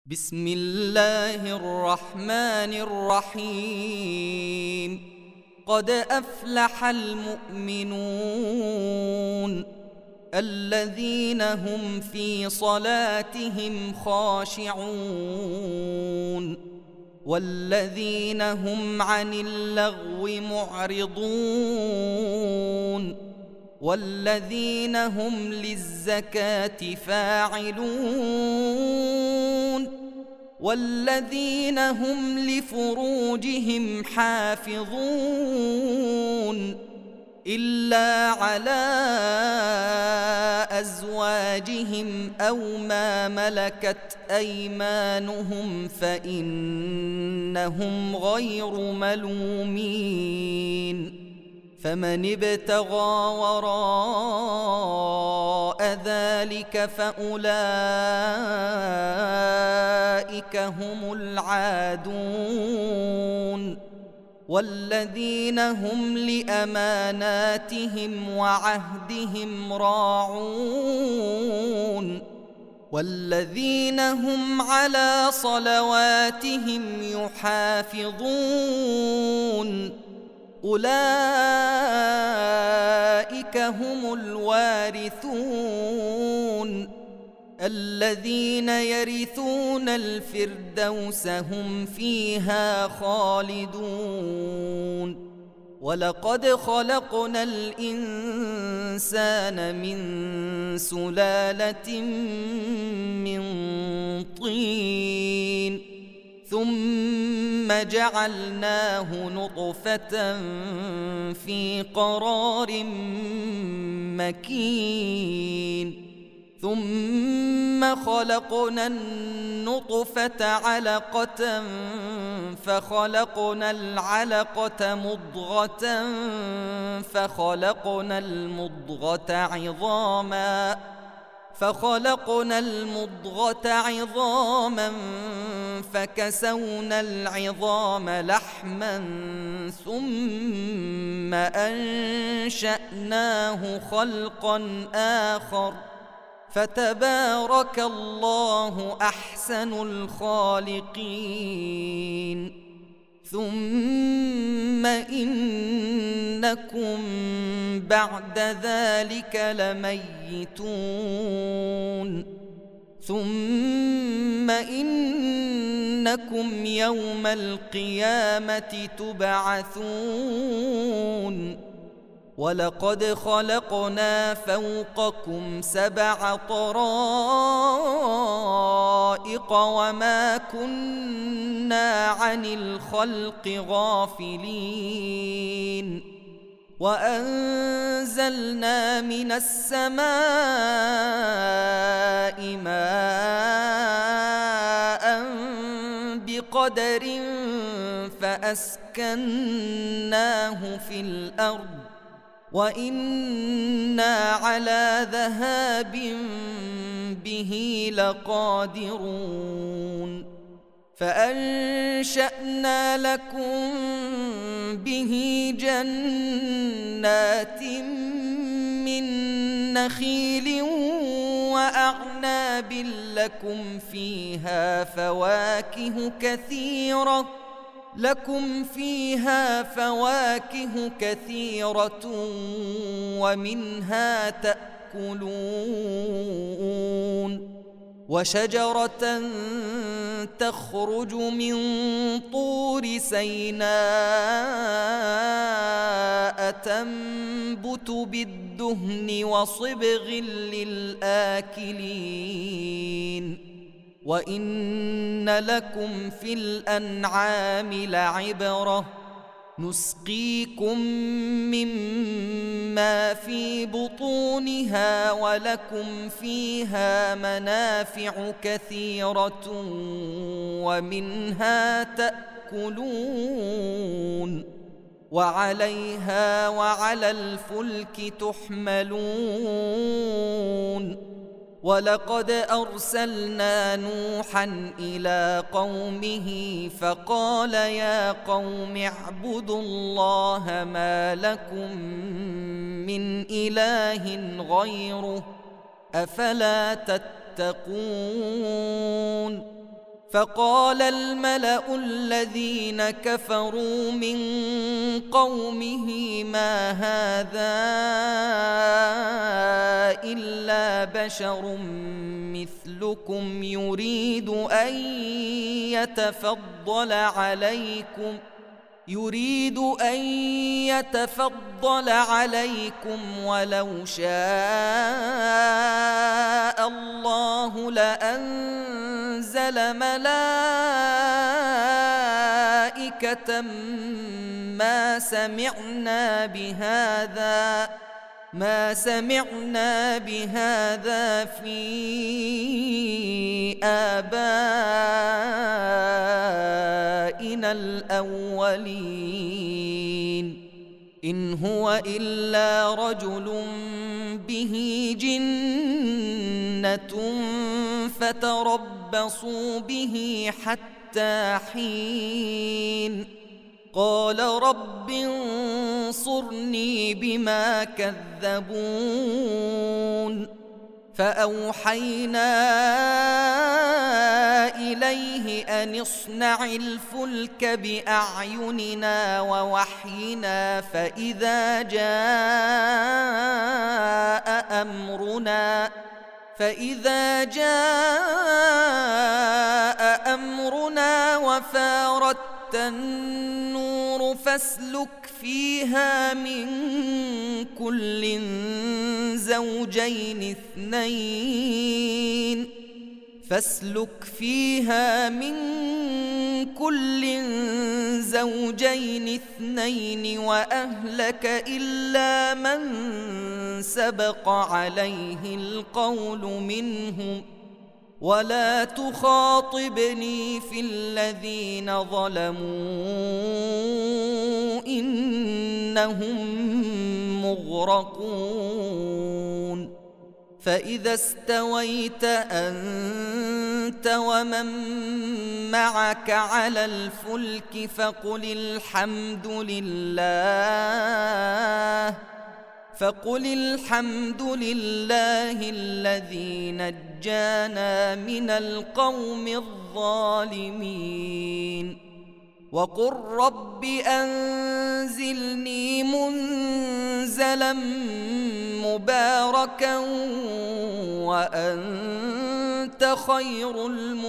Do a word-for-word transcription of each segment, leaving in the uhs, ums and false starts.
بسم الله الرحمن الرحيم. قد أفلح المؤمنون الذين هم في صلاتهم خاشعون والذين هم عن اللغو معرضون والذين هم للزكاة فاعلون والذين هم لفروجهم حافظون إلا على أزواجهم أو ما ملكت أيمانهم فإنهم غير ملومين. فمن ابتغى وراء ذلك فأولئك هم العادون والذين هم لأماناتهم وعهدهم راعون والذين هم على صلواتهم يحافظون. أولئك هم الوارثون الذين يرثون الفردوس هم فيها خالدون. ولقد خلقنا الإنسان من سلالة من طين ثم جعلناه نطفة في قرار مكين ثم خلقنا النطفة علقة فخلقنا العلقة مضغة فخلقنا المضغة عظاما فخلقنا المضغة عظاما فكسونا العظام لحما ثم أنشأناه خلقا آخر فتبارك الله أحسن الخالقين. ثم إنكم بعد ذلك لميتون ثم إنكم يوم القيامة تبعثون. ولقد خلقنا فوقكم سبع طرائق وما كنا عن الخلق غافلين وأنزلنا من السماء ماء بقدر فأسكناه في الأرض وإنا على ذهاب به لقادرون. فأنشأنا لكم به جنات من نخيل وأعناب لكم فيها فواكه كثيرة لكم فيها فواكه كثيرة ومنها تأكلون. وشجرة تخرج من طور سيناء تنبت بالدهن وصبغ للآكلين. وإن لكم في الأنعام لعبرة نسقيكم مما في بطونها ولكم فيها منافع كثيرة ومنها تأكلون وعليها وعلى الفلك تحملون. ولقد أرسلنا نوحا إلى قومه فقال يا قوم اعبدوا الله ما لكم من إله غيره أفلا تتقون فقال الملأ الذين كفروا من قومه ما هذا إلا بشر مثلكم يريد أن يتفضل عليكم يريد أن يتفضل عليكم ولو شاء الله لأنزل ملائكة ما سمعنا بهذا ما سمعنا بهذا في آبائنا الأولين إن هو إلا رجل به جنة فتربصوا به حتى حين قال رب انصرني بما كذبون فأوحينا إليه أن اصنع الفلك بأعيننا ووحينا فإذا جاء أمرنا فإذا جاء أمرنا وفارت النور فاسلك فيها من كل زوجين اثنين فاسلك فيها من كل زوجين اثنين وأهلك إلا من سبق عليه القول منهم ولا تخاطبني في الذين ظلموا إنهم مغرقون فإذا استويت أنت ومن معك على الفلك فقل الحمد لله فقل الحمد لله الذي نجانا من القوم الظالمين وقل رب أنزلني منزلا مباركا وأنت خير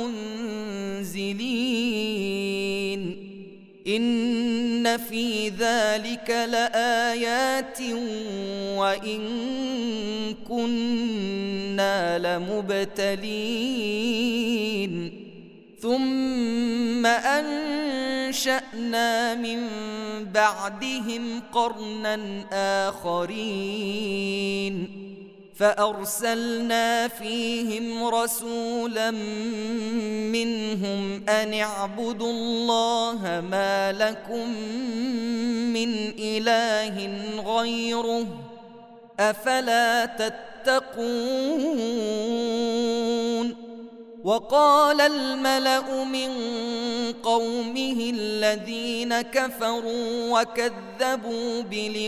المنزلين إن في ذلك لآيات وإن كنا لمبتلين ثم أنشأنا من بعدهم قرنا آخرين فأرسلنا فيهم رسولا منهم أن اعبدوا الله ما لكم من إله غيره أفلا تتقون وقال الملأ من قومه الذين كفروا وكذبوا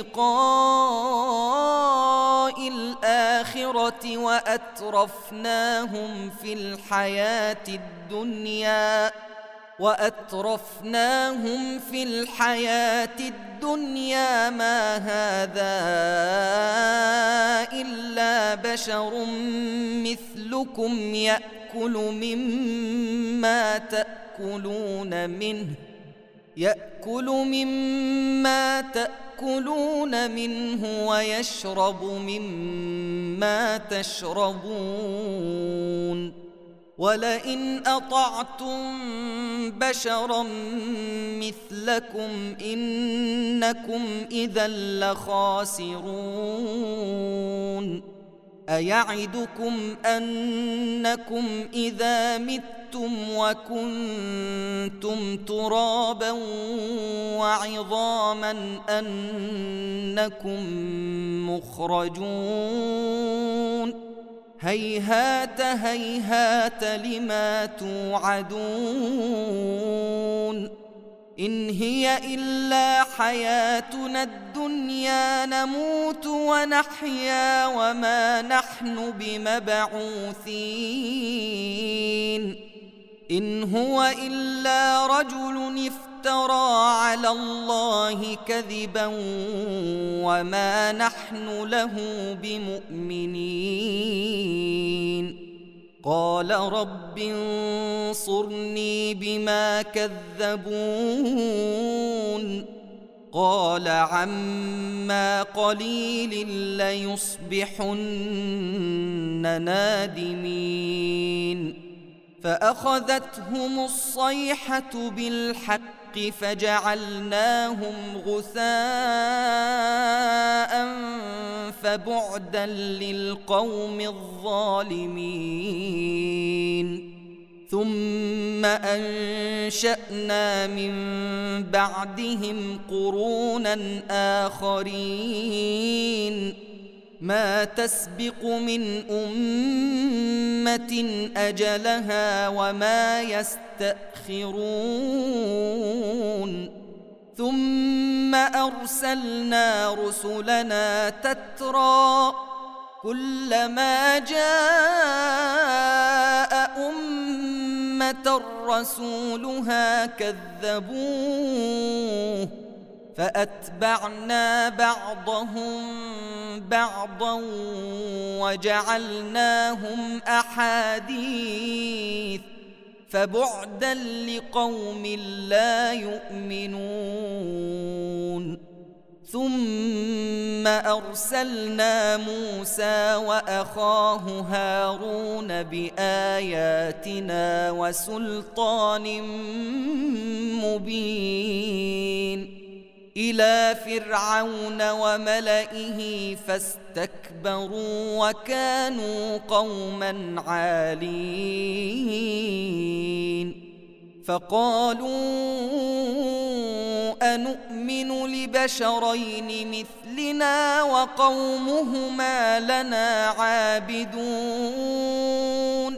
بلقاء الآخرة وأترفناهم في الحياة الدنيا وأترفناهم في الحياة الدنيا ما هذا إلا بشر مثلكم يأكل مما تأكلون منه يأكل مما تأكلون منه ويشرب مما تشربون ولئن أطعتم بشرا مثلكم إنكم إذا لخاسرون أيعدكم أنكم إذا متم وكنتم ترابا وعظاما أنكم مخرجون هيهات هيهات لما توعدون إن هي إلا حياتنا الدنيا نموت ونحيا وما نحن بمبعوثين إن هو إلا رجل افترى على الله كذبا وما نحن له بمؤمنين قال رب انصرني بما كذبون قال عما قليل ليصبحن نادمين فأخذتهم الصيحة بالحق فجعلناهم غثاء فبعدا للقوم الظالمين ثم أنشأنا من بعدهم قرونا آخرين ما تسبق من أمة أجلها وما يستأخرون ثم أرسلنا رسلنا تترى كلما جاء أمة رسولها كذبوه فأتبعنا بعضهم بعضا وجعلناهم أحاديث فبعدا لقوم لا يؤمنون ثم أرسلنا موسى وأخاه هارون بآياتنا وسلطان مبين إلى فرعون وملئه فاستكبروا وكانوا قوما عالين فقالوا أنؤمن لبشرين مثلنا وقومهما لنا عابدون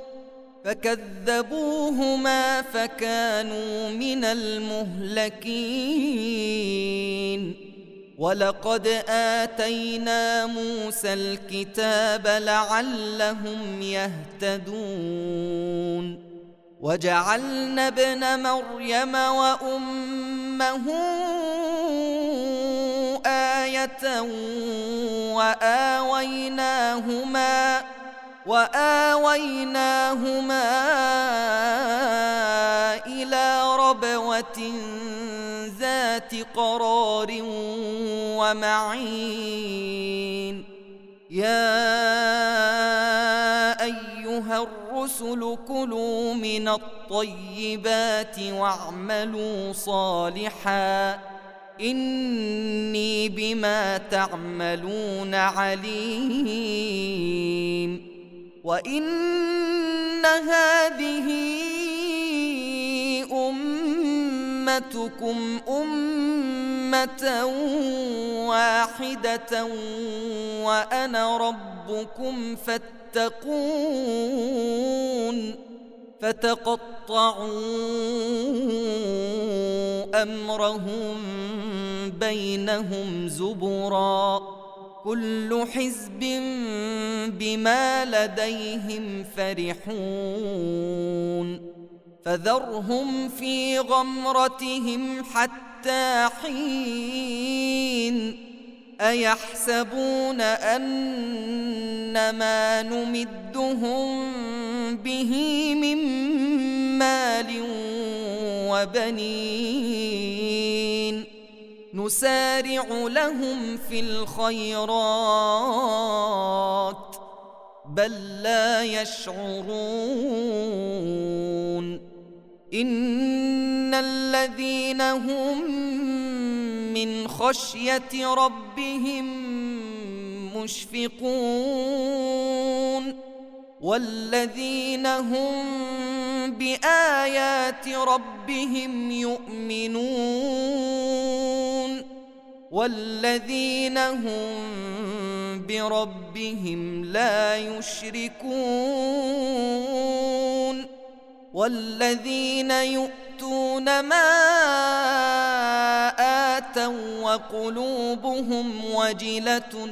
فكذبوهما فكانوا من المهلكين ولقد آتينا موسى الكتاب لعلهم يهتدون وجعلنا ابن مريم وأمه آية وآويناهما وآويناهما إلى ربوة ذات قرار ومعين يا أيها الرسل كلوا من الطيبات واعملوا صالحا إني بما تعملون عليم وإن هذه أمتكم أمة واحدة وأنا ربكم فاتقون فتقطعوا أمرهم بينهم زبرا كل حزب بما لديهم فرحون فذرهم في غمرتهم حتى حين أيحسبون أن ما نمدهم به من مال وبنين نسارع لهم في الخيرات بل لا يشعرون إن الذين هم من خشية ربهم مشفقون والذين هم بآيات ربهم يؤمنون والذين هم بربهم لا يشركون والذين يؤتون ما آتوا وقلوبهم وجلة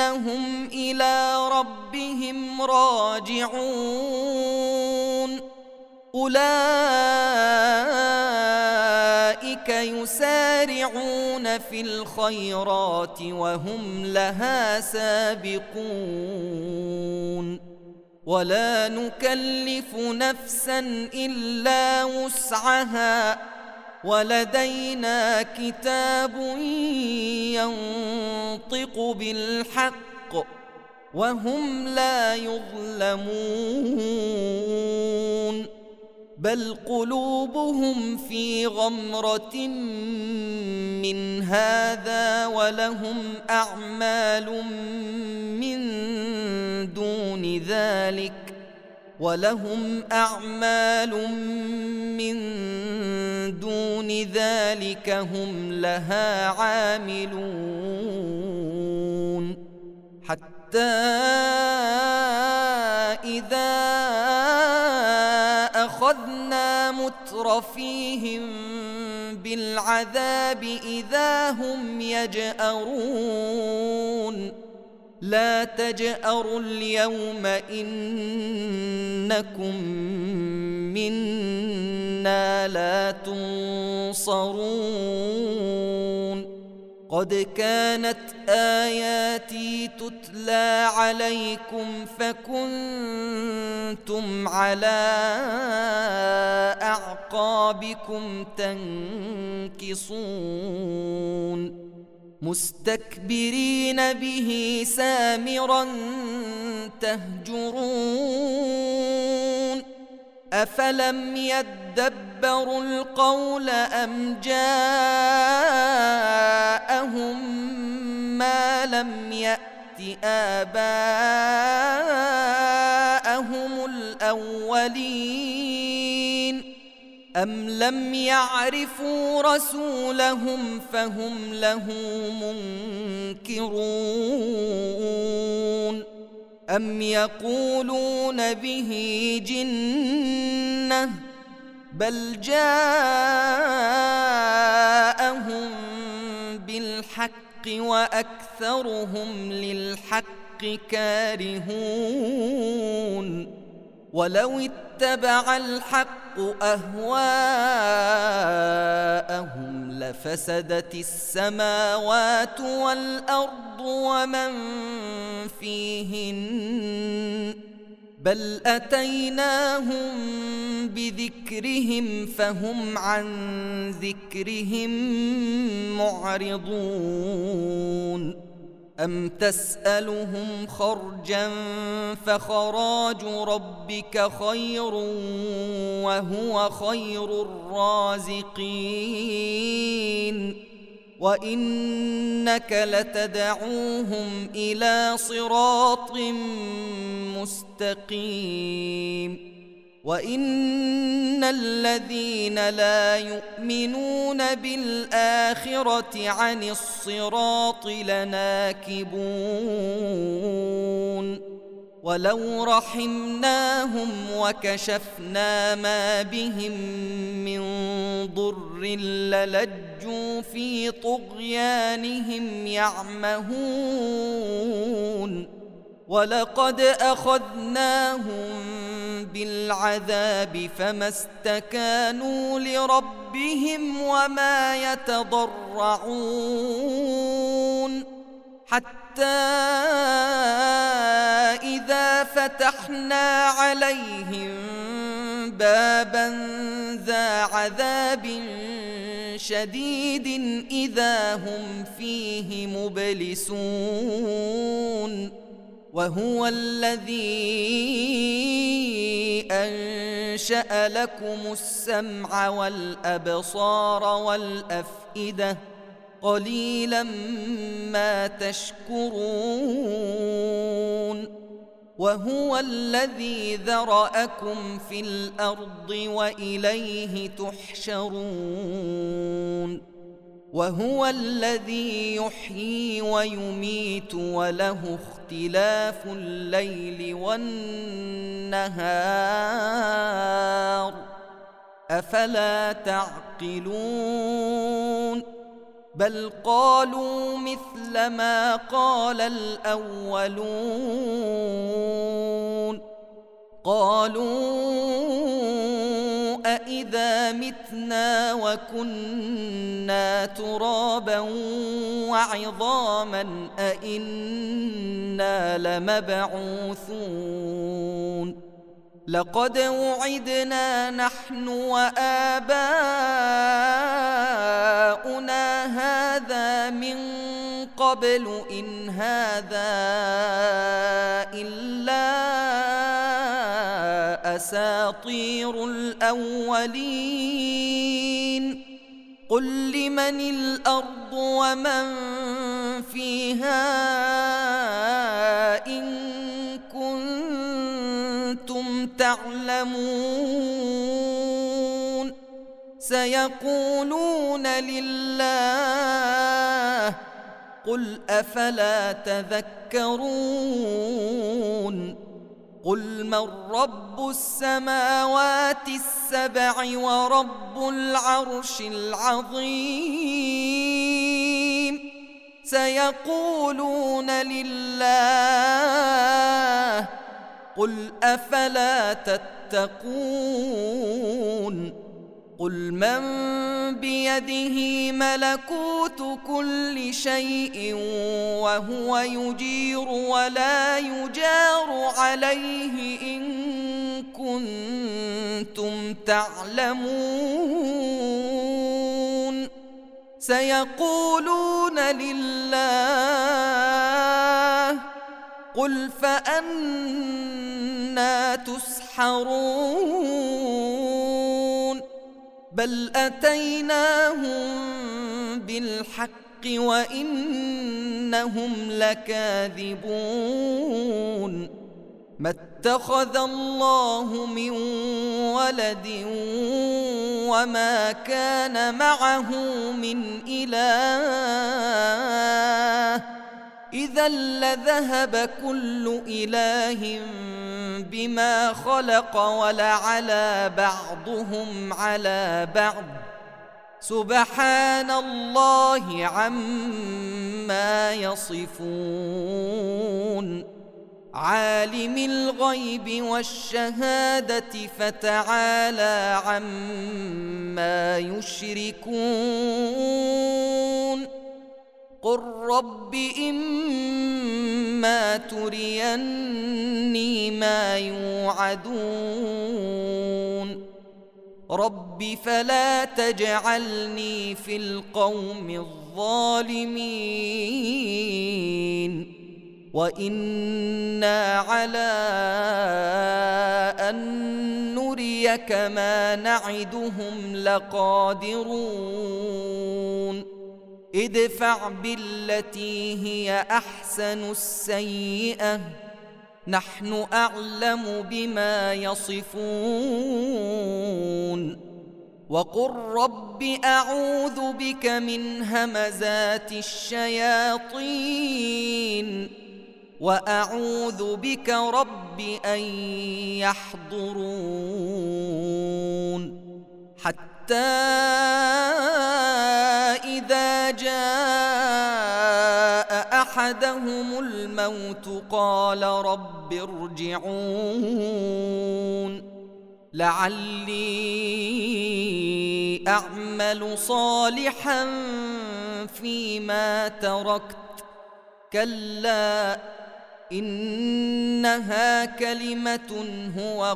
أنهم إلى ربهم راجعون أولئك يسارعون في الخيرات وهم لها سابقون ولا نكلف نفسا إلا وسعها ولدينا كتاب ينطق بالحق وهم لا يظلمون بل قلوبهم في غمرة من هذا ولهم أعمال من دون ذلك ولهم أعمال من دون ذلك هم لها عاملون حتى إذا أخذنا مترفيهم بالعذاب إذا هم يجأرون لا تجأروا اليوم إنكم منا لا تنصرون قد كانت آياتي تتلى عليكم فكنتم على أعقابكم تنكصون مستكبرين به سامرا تهجرون أفلم يدبروا القول أم جاءهم ما لم يأت آباءهم الأولين أم لم يعرفوا رسولهم فهم له منكرون أم يقولون به جنة بل جاءهم بالحق وأكثرهم للحق كارهون ولو اتبع الحق أهواءهم لفسدت السماوات والأرض ومن فيهن بل أتيناهم بذكرهم فهم عن ذكرهم معرضون أم تسألهم خرجا فخراج ربك خير وهو خير الرازقين وإنك لتدعوهم إلى صراط مستقيم وإن الذين لا يؤمنون بالآخرة عن الصراط لناكبون ولو رحمناهم وكشفنا ما بهم من ضر للجوا في طغيانهم يعمهون ولقد أخذناهم بالعذاب فما استكانوا لربهم وما يتضرعون حتى إذا فتحنا عليهم بابا ذا عذاب شديد إذا هم فيه مبلسون وهو الذي أنشأ لكم السمع والأبصار والأفئدة قليلا ما تشكرون وهو الذي ذرأكم في الأرض وإليه تحشرون وهو الذي يحيي ويميت وله اختلاف الليل والنهار أفلا تعقلون بل قالوا مثل ما قال الأولون قالوا أإذا متنا وكنا ترابا وعظاما أإنا لمبعوثون لقد وعدنا نحن وآباؤنا هذا من قبل إن هذا إلا أساطير الأولين قل لمن الأرض ومن فيها إن كنتم تعلمون سيقولون لله قل أفلا تذكرون قل من رب السماوات السبع ورب العرش العظيم سيقولون لله قل أفلا تتقون قل من بيده ملكوت كل شيء وهو يجير ولا يجار عليه إن كنتم تعلمون سيقولون لله قل فأنى تسحرون بل أتيناهم بالحق وإنهم لكاذبون ما اتخذ الله من ولد وما كان معه من إله إذا لذهب كل إله بما خلق ولعلى بعضهم على بعض سبحان الله عما يصفون عالم الغيب والشهادة فتعالى عما يشركون قل رب إما تريني ما يوعدون رب فلا تجعلني في القوم الظالمين وإنا على أن نريك ما نعدهم لقادرون ادفع بالتي هي أحسن السيئة نحن أعلم بما يصفون وقل رب أعوذ بك من همزات الشياطين وأعوذ بك رب أن يحضرون حتى إذا جاء أحدهم الموت قال رب ارجعون لعلي أعمل صالحا فيما تركت كلا إنها كلمة هو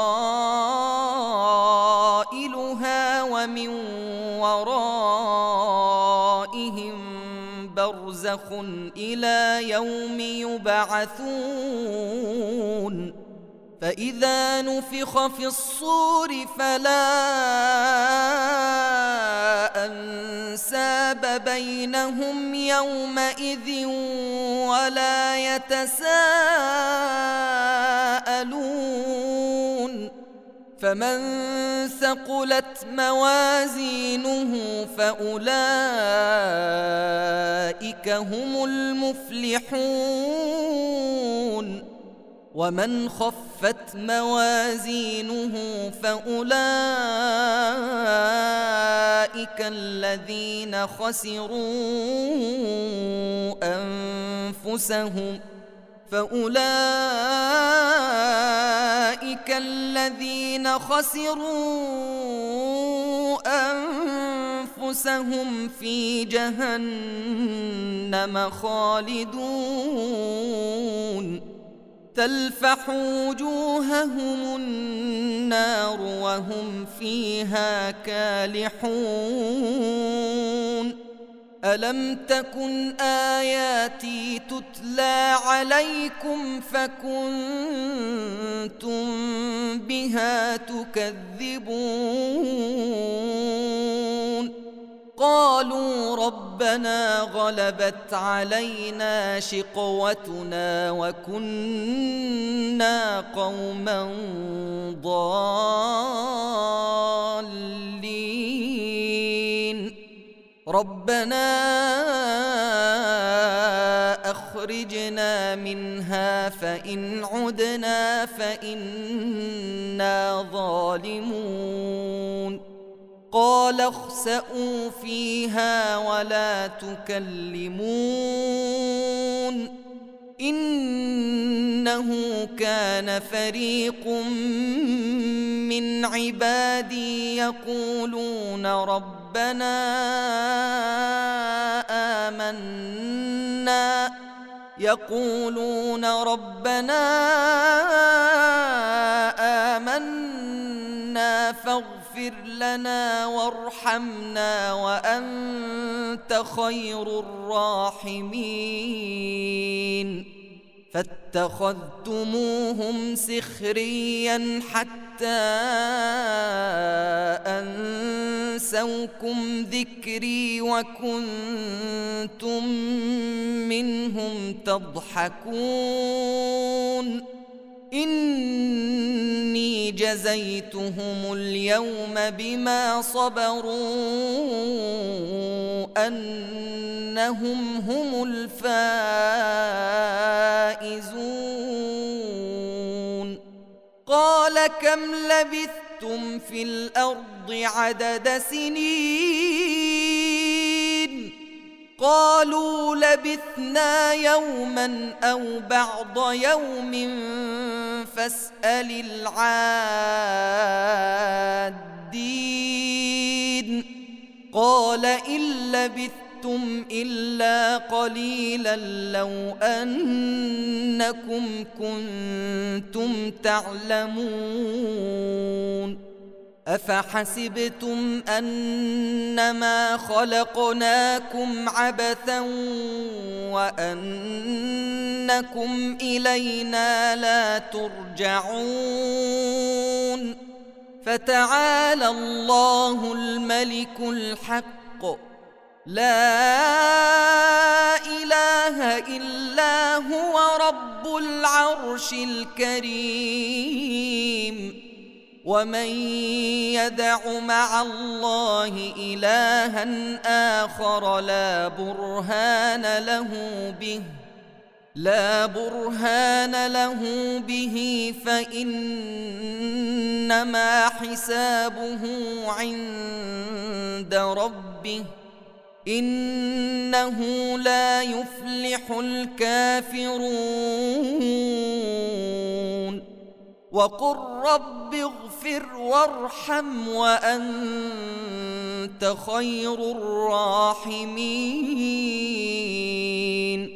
قائلها ومن ورائهم برزخ إلى يوم يبعثون فإذا نفخ في الصور فلا أنساب بينهم يومئذ ولا يتساءلون فمن ثقلت موازينه فأولئك هم المفلحون ومن خفت موازينه فأولئك الذين خسروا أنفسهم فأولئك الذين خسروا أنفسهم في جهنم خالدون تلفح وجوههم النار وهم فيها كالحون ألم تكن آياتي تتلى عليكم فكنتم بها تكذبون قالوا ربنا غلبت علينا شقوتنا وكنا قوما ضالين ربنا أخرجنا منها فإن عدنا فإنا ظالمون قال اخسئوا فيها ولا تكلمون إنه كان فريق من عبادي يقولون ربنا آمنا يقولون ربنا آمنا فاغفر لنا وارحمنا وأنت خير الراحمين فاتخذتموهم سخريا حتى أنسوكم ذكري وكنتم منهم تضحكون إني جزيتهم اليوم بما صبروا أنهم هم الفائزون قال كم لبثتم في الأرض عدد سنين قالوا لبثنا يوما أو بعض يوم فاسأل العادين قال إن لبثتم إلا قليلا لو أنكم كنتم تعلمون أفحسبتم أنما خلقناكم عبثا وأنكم إلينا لا ترجعون فتعالى الله الملك الحق لا إله إلا هو رب العرش الكريم ومن يدع مع الله إلها آخر لا برهان له به لا برهان له به فإنما حسابه عند ربه إنه لا يفلح الكافرون وقل رب اغفر وارحم وأنت خير الراحمين